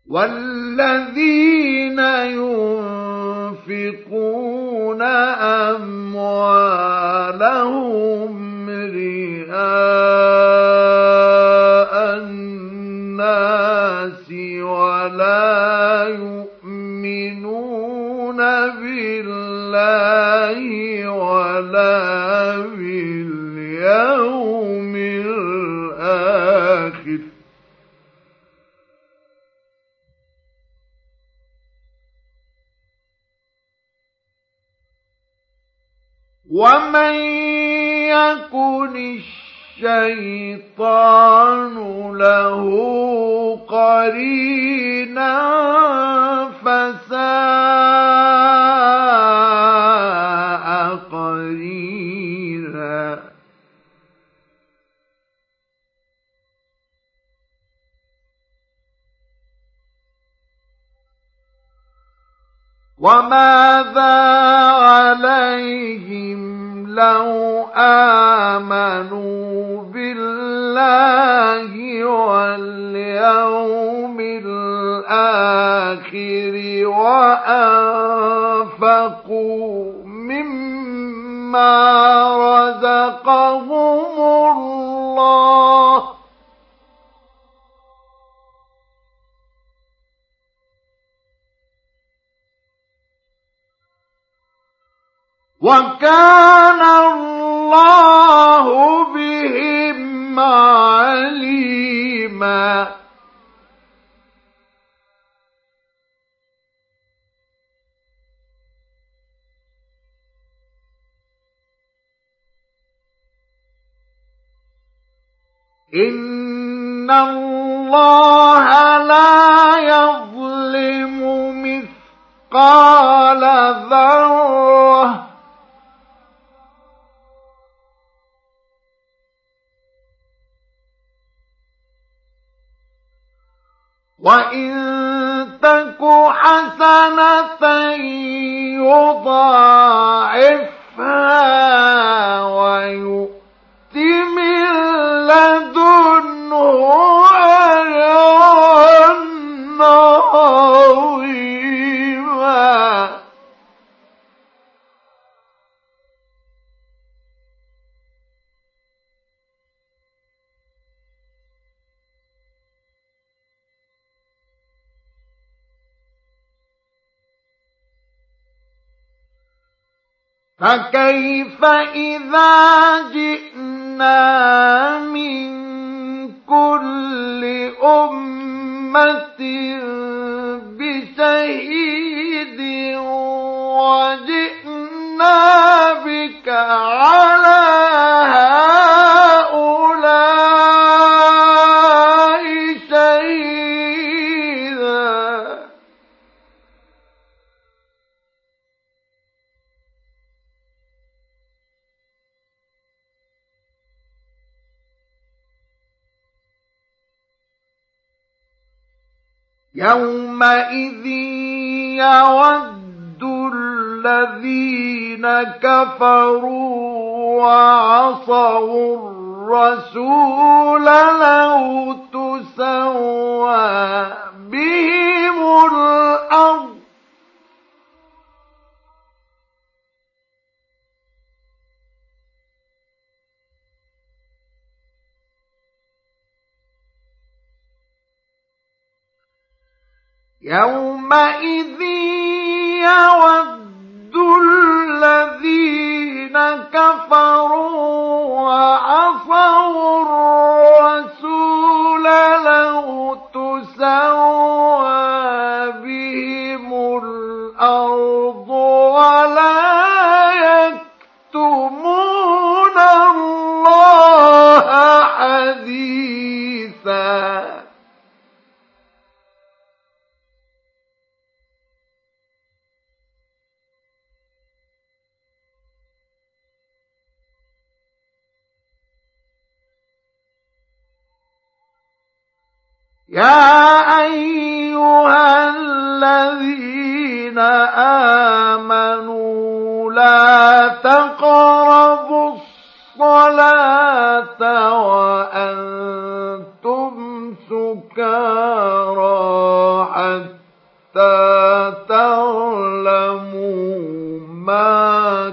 والذين ينفقون أموالهم رئاء الناس ولا يؤمنون بالله ولا باليوم الآخر ومن يكن الشيطان له قرينا فساء قرينا وماذا عليهم لو آمنوا بالله واليوم الآخر وأنفقوا مما رزقهم الله وكان الله بهم عليما إن الله لا يظلم مثقال ذرة وإن تك حسنة يضاعفها ويؤت من لدنه أجرا عظيما فكيف إذا جئنا من كل أمة بشهيد وجئنا بك على هؤلاء شهيدا يومئذ يود الذين كفروا وعصوا الرسول لو تسوى بهم الأرض يومئذ يود الذين كفروا وعصوا الرسول لو تسوى بهم الأرض ولا يكتمون الله حديثا يا أيها الذين آمنوا لا تقربوا الصلاة وأنتم سكارى تعلموا ما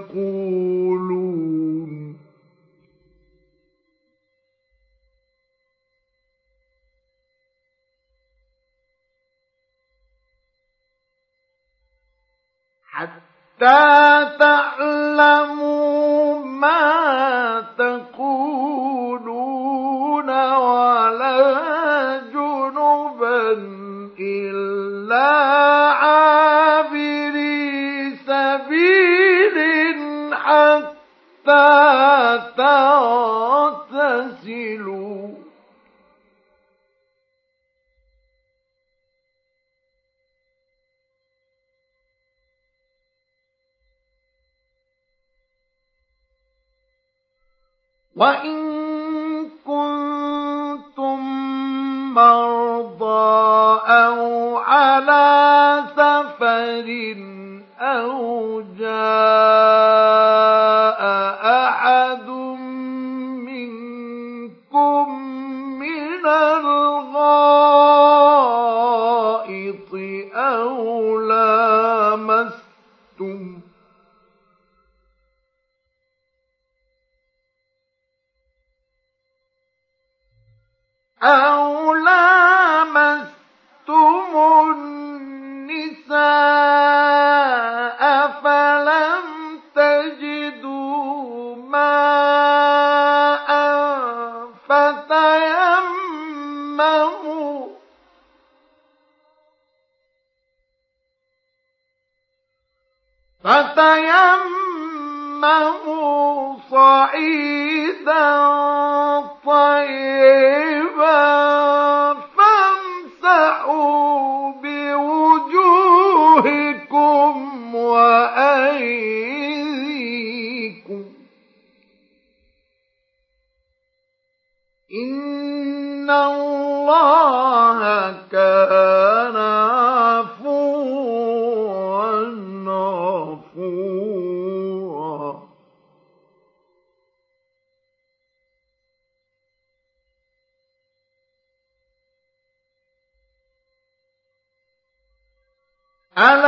تقولون حتى تعلموا ما تقولون ولا جنبا إلا عابري سبيل حتى تغتسلوا وإن كنتم مرضى أو على سفر أو جاء أحد منكم من الغائط أو لامستم النساء فلم تجدوا ماء فتيمموا صعيدا طيبا فامسحوا بوجوهكم وأيديكم إن الله كان عفوا غفورا. ألا